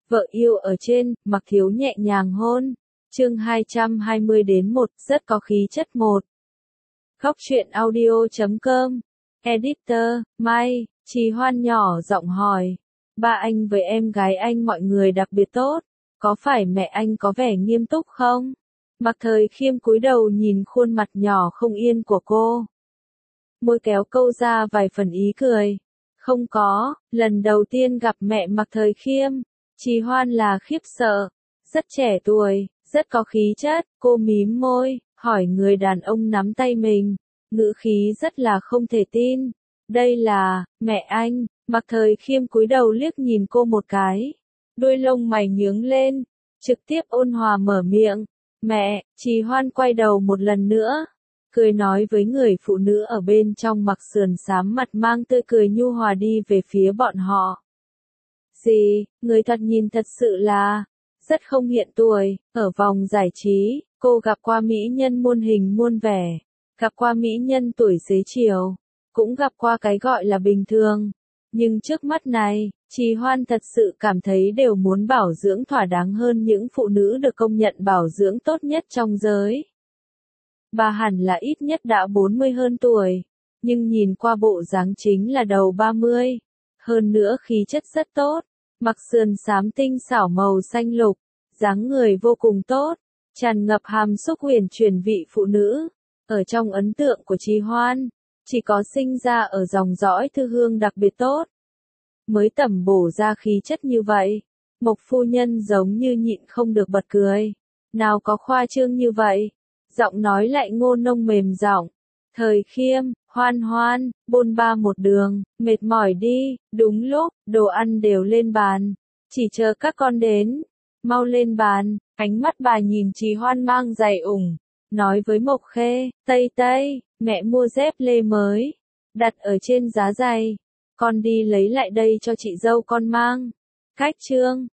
Vợ yêu ở trên, Mặc Thiếu nhẹ nhàng hôn. Chương 220-1, rất có khí chất 1. Góc truyện audio.com. Editor, Mai, Trì Hoan nhỏ giọng hỏi. Ba anh với em gái anh mọi người đặc biệt tốt. Có phải mẹ anh có vẻ nghiêm túc không? Mặc Thời Khiêm cúi đầu nhìn khuôn mặt nhỏ không yên của cô. Môi kéo câu ra vài phần ý cười. Không có, lần đầu tiên gặp mẹ Mặc Thời Khiêm, Trì Hoan là khiếp sợ. Rất trẻ tuổi, rất có khí chất, cô mím môi, hỏi người đàn ông nắm tay mình, ngữ khí rất là không thể tin. Đây là, mẹ anh. Mặc Thời Khiêm cúi đầu liếc nhìn cô một cái. Đuôi lông mày nhướng lên, trực tiếp ôn hòa mở miệng. Mẹ. Trì Hoan quay đầu một lần nữa, cười nói với người phụ nữ ở bên trong mặc sườn xám mặt mang tươi cười nhu hòa đi về phía bọn họ. Gì, người thật nhìn thật sự là rất không hiện tuổi. Ở vòng giải trí, cô gặp qua mỹ nhân muôn hình muôn vẻ, gặp qua mỹ nhân tuổi xế chiều, cũng gặp qua cái gọi là bình thường. Nhưng trước mắt này, Trì Hoan thật sự cảm thấy đều muốn bảo dưỡng thỏa đáng hơn những phụ nữ được công nhận bảo dưỡng tốt nhất trong giới. Bà hẳn là ít nhất đã 40 hơn tuổi, nhưng nhìn qua bộ dáng chính là đầu 30. Hơn nữa khí chất rất tốt, mặc sườn xám tinh xảo màu xanh lục, dáng người vô cùng tốt, tràn ngập hàm xúc huyền chuyển vị phụ nữ. Ở trong ấn tượng của Trì Hoan, chỉ có sinh ra ở dòng dõi thư hương đặc biệt tốt, mới tẩm bổ ra khí chất như vậy. Mộc phu nhân giống như nhịn không được bật cười. Nào có khoa trương như vậy. Giọng nói lại ngô nông mềm giọng. Thời Khiêm, Hoan Hoan, bôn ba một đường, mệt mỏi đi. Đúng lúc, đồ ăn đều lên bàn, chỉ chờ các con đến. Mau lên bàn. Ánh mắt bà nhìn Trì Hoan mang giày ủng, nói với Mộc Khê. Tây Tây, mẹ mua dép lê mới, đặt ở trên giá giày, con đi lấy lại đây cho chị dâu con mang. Cách chương